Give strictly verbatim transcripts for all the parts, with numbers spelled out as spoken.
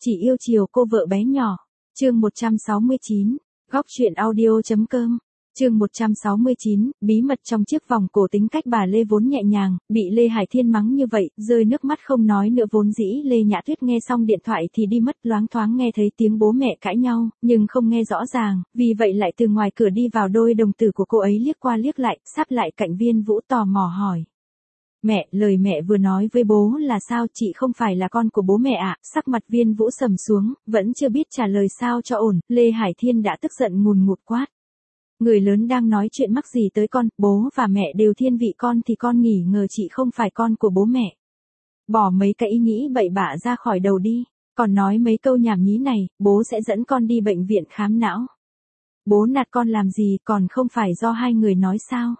Chỉ yêu chiều cô vợ bé nhỏ. Chương một trăm sáu mươi chín, góc truyện audio.com. Chương một trăm sáu mươi chín, bí mật trong chiếc vòng cổ. Tính cách bà Lê vốn nhẹ nhàng, bị Lê Hải Thiên mắng như vậy, rơi nước mắt không nói nữa. Vốn dĩ Lê Nhã Tuyết nghe xong điện thoại thì đi mất, loáng thoáng nghe thấy tiếng bố mẹ cãi nhau, nhưng không nghe rõ ràng, vì vậy lại từ ngoài cửa đi vào. Đôi đồng tử của cô ấy liếc qua liếc lại, sắp lại cạnh Viên Vũ tò mò hỏi. Mẹ, lời mẹ vừa nói với bố là sao? Chị không phải là con của bố mẹ ạ? À? Sắc mặt Viên Vũ sầm xuống, vẫn chưa biết trả lời sao cho ổn, Lê Hải Thiên đã tức giận ngùn ngụt quát. Người lớn đang nói chuyện mắc gì tới con, bố và mẹ đều thiên vị con thì con nghỉ ngờ chị không phải con của bố mẹ. Bỏ mấy cái ý nghĩ bậy bạ ra khỏi đầu đi, còn nói mấy câu nhảm nhí này, bố sẽ dẫn con đi bệnh viện khám não. Bố nạt con làm gì, còn không phải do hai người nói sao?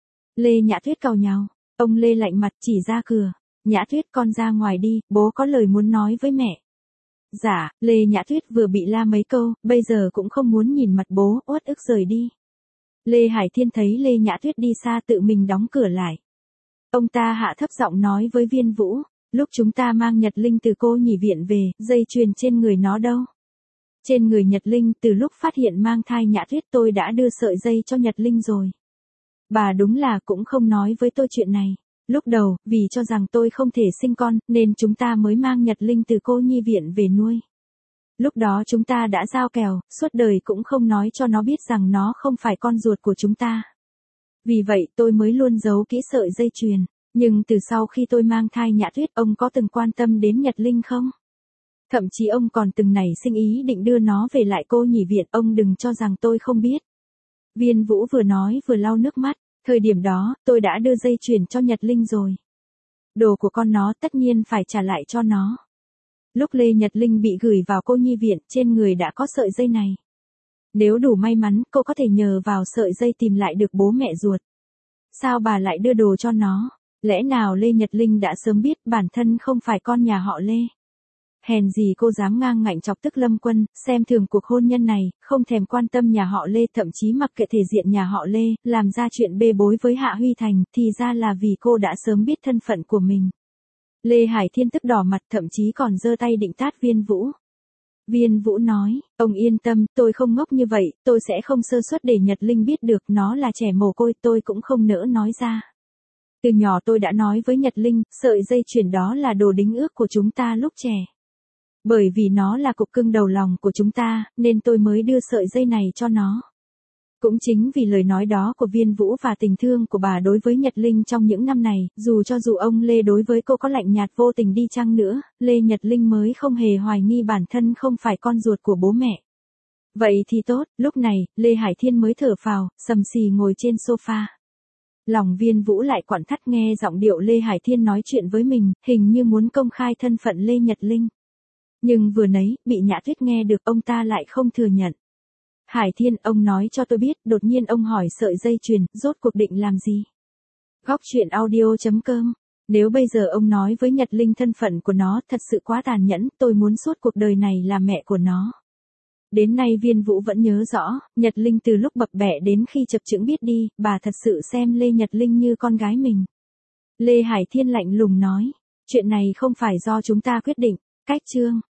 Lê Nhã Tuyết càu nhàu. Ông Lê lạnh mặt chỉ ra cửa. Nhã Tuyết, con ra ngoài đi, bố có lời muốn nói với mẹ. Dạ, Lê Nhã Tuyết vừa bị la mấy câu, bây giờ cũng không muốn nhìn mặt bố, uất ức rời đi. Lê Hải Thiên thấy Lê Nhã Tuyết đi xa tự mình đóng cửa lại. Ông ta hạ thấp giọng nói với Viên Vũ, lúc chúng ta mang Nhật Linh từ cô nhỉ viện về, dây chuyền trên người nó đâu? Trên người Nhật Linh, từ lúc phát hiện mang thai Nhã Tuyết tôi đã đưa sợi dây cho Nhật Linh rồi. Bà đúng là cũng không nói với tôi chuyện này. Lúc đầu, vì cho rằng tôi không thể sinh con, nên chúng ta mới mang Nhật Linh từ cô nhi viện về nuôi. Lúc đó chúng ta đã giao kèo, suốt đời cũng không nói cho nó biết rằng nó không phải con ruột của chúng ta. Vì vậy tôi mới luôn giấu kỹ sợi dây chuyền. Nhưng từ sau khi tôi mang thai Nhã Tuyết, ông có từng quan tâm đến Nhật Linh không? Thậm chí ông còn từng nảy sinh ý định đưa nó về lại cô nhỉ viện, ông đừng cho rằng tôi không biết. Viên Vũ vừa nói vừa lau nước mắt, thời điểm đó, tôi đã đưa dây chuyền cho Nhật Linh rồi. Đồ của con nó tất nhiên phải trả lại cho nó. Lúc Lê Nhật Linh bị gửi vào cô nhi viện, trên người đã có sợi dây này. Nếu đủ may mắn, cô có thể nhờ vào sợi dây tìm lại được bố mẹ ruột. Sao bà lại đưa đồ cho nó? Lẽ nào Lê Nhật Linh đã sớm biết bản thân không phải con nhà họ Lê? Hèn gì cô dám ngang ngạnh chọc tức Lâm Quân, xem thường cuộc hôn nhân này, không thèm quan tâm nhà họ Lê, thậm chí mặc kệ thể diện nhà họ Lê, làm ra chuyện bê bối với Hạ Huy Thành, thì ra là vì cô đã sớm biết thân phận của mình. Lê Hải Thiên tức đỏ mặt, thậm chí còn giơ tay định tát Viên Vũ. Viên Vũ nói, ông yên tâm, tôi không ngốc như vậy, tôi sẽ không sơ suất để Nhật Linh biết được nó là trẻ mồ côi, tôi cũng không nỡ nói ra. Từ nhỏ tôi đã nói với Nhật Linh, sợi dây chuyền đó là đồ đính ước của chúng ta lúc trẻ. Bởi vì nó là cục cưng đầu lòng của chúng ta, nên tôi mới đưa sợi dây này cho nó. Cũng chính vì lời nói đó của Viên Vũ và tình thương của bà đối với Nhật Linh trong những năm này, dù cho dù ông Lê đối với cô có lạnh nhạt vô tình đi chăng nữa, Lê Nhật Linh mới không hề hoài nghi bản thân không phải con ruột của bố mẹ. Vậy thì tốt, lúc này, Lê Hải Thiên mới thở phào, sầm sì ngồi trên sofa. Lòng Viên Vũ lại quặn thắt nghe giọng điệu Lê Hải Thiên nói chuyện với mình, hình như muốn công khai thân phận Lê Nhật Linh. Nhưng vừa nấy, bị Nhã Tuyết nghe được, ông ta lại không thừa nhận. Hải Thiên, ông nói cho tôi biết, đột nhiên ông hỏi sợi dây chuyền, rốt cuộc định làm gì? Góc truyện audio.com. Nếu bây giờ ông nói với Nhật Linh thân phận của nó, thật sự quá tàn nhẫn, tôi muốn suốt cuộc đời này là mẹ của nó. Đến nay Viên Vũ vẫn nhớ rõ, Nhật Linh từ lúc bập bẹ đến khi chập chững biết đi, bà thật sự xem Lê Nhật Linh như con gái mình. Lê Hải Thiên lạnh lùng nói, chuyện này không phải do chúng ta quyết định. Cách chương